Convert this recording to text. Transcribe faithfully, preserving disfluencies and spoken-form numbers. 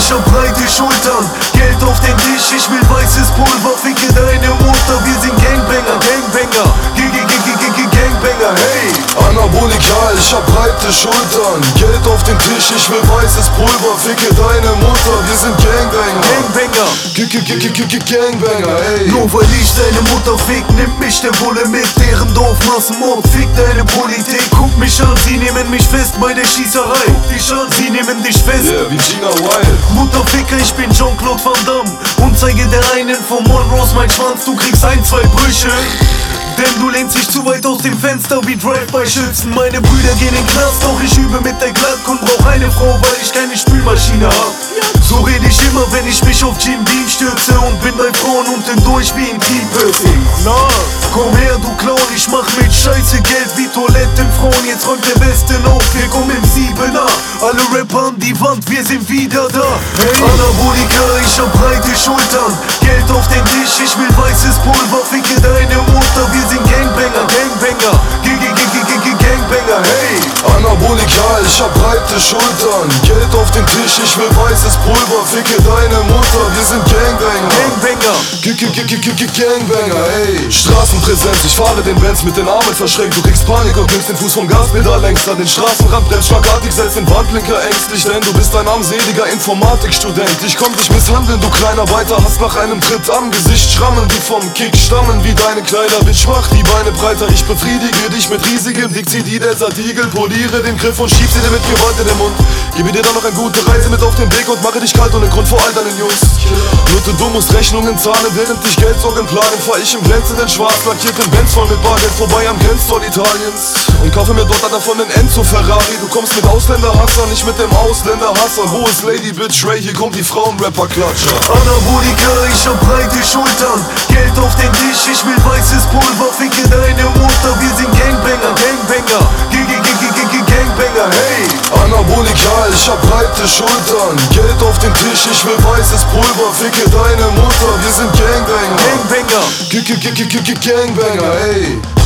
ich hab breite Schultern, Geld auf den Tisch, ich will weißes Pulver, ficke deine Mutter, wir sind Gangbanger, Gangbanger, Gangbanger, hey! Anabolikal, ich hab breite Schultern, Geld auf den Tisch, ich will weißes Pulver, ficke deine Mutter, wir sind Gangbanger, Gangbanger, Gangbanger, ey! Nur weil ich deine Mutter fick, nimmt mich der Bulle mit, deren Dorfmassenmord, fick deine Politik, guck mich an, sie nehmen mich fest bei der Schießerei, guck dich an, sie nehmen dich fest, yeah, wie Gina Wild. Mutterficker, ich bin Jean-Claude Van Damme und zeige der einen von Monrose mein Schwanz, du kriegst ein, zwei Brüche. Denn du lehnst dich zu weit aus dem Fenster wie Drive-by-Schützen. Meine Brüder gehen in den Knast, doch ich übe mit der Glock und brauch eine Frau, weil ich keine Spülmaschine hab. So red ich immer, wenn ich mich auf Jim Beam stürze und bin bei Frauen unten durch wie in T-Pussy. Na, komm her, du Clown, ich mach mit Scheiße Geld wie Toilettenfrauen. Jetzt räumt der Westen auf, wir kommen im Siebener. Alle Rapper an die Wand, wir sind wieder da. Hey, Anabolika, ich hab breite Schultern, Geld auf den Tisch, ich will weißes Pulver, ficke deine Mutter, wir sind Gangbanger, Gangbanger, Gangbanger, hey! Anabolikal, ich hab breite Schultern, Geld auf den Tisch, ich will weißes Pulver, ficke deine Mutter, wir sind Gangbanger, Gangbanger, Gangbanger, ey! Straßenpräsenz, ich fahre den Benz mit den Armen verschränkt, du kriegst Panik und nimmst den Fuß vom Gaspedal längst an den Straßenrand, bremst schlagartig, setzt den Wandblinker ängstlich, denn du bist ein armseliger Informatikstudent. Ich komm dich misshandeln, du Kleinarbeiter, hast nach einem Tritt am Gesicht Schrammen, die vom Kick stammen wie deine Kleider, Bitch, mach die Beine breiter, ich befriedige dich mit riesigem Dick, zieh die Desert Eagle, poliere den Griff und schieb sie dir mit Gewalt in den Mund. Gebe dir dann noch eine gute Reise mit auf den Weg und mache dich kalt ohne Grund vor all deinen Jungs. Nutte, du musst Rechnungen zahlen, während dich Geldsorgen plagen, fahr ich im glänzenden schwarz lackierten Benz voll mit Bargeld vorbei am Grenztor Italiens und kaufe mir dort einer von den Enzo Ferrari. Du kommst mit Ausländerhasser, nicht mit dem Ausländerhasser. Wo ist Lady Bitch Ray? Hier kommt die Frauenrapper-Klatscher. Anabolika, ich hab breite Schultern, Geld auf den Tisch, ich will weißes Pulver, ficke deine Mutter, wir sind Gangbanger, Gangbanger, Gangbanger, hey! Anabolikal, ich hab breite Schultern, Geld auf den Tisch, ich will weißes Pulver, ficke deine Mutter, wir sind Gangbanger, Gangbanger, Gangbanger, ey!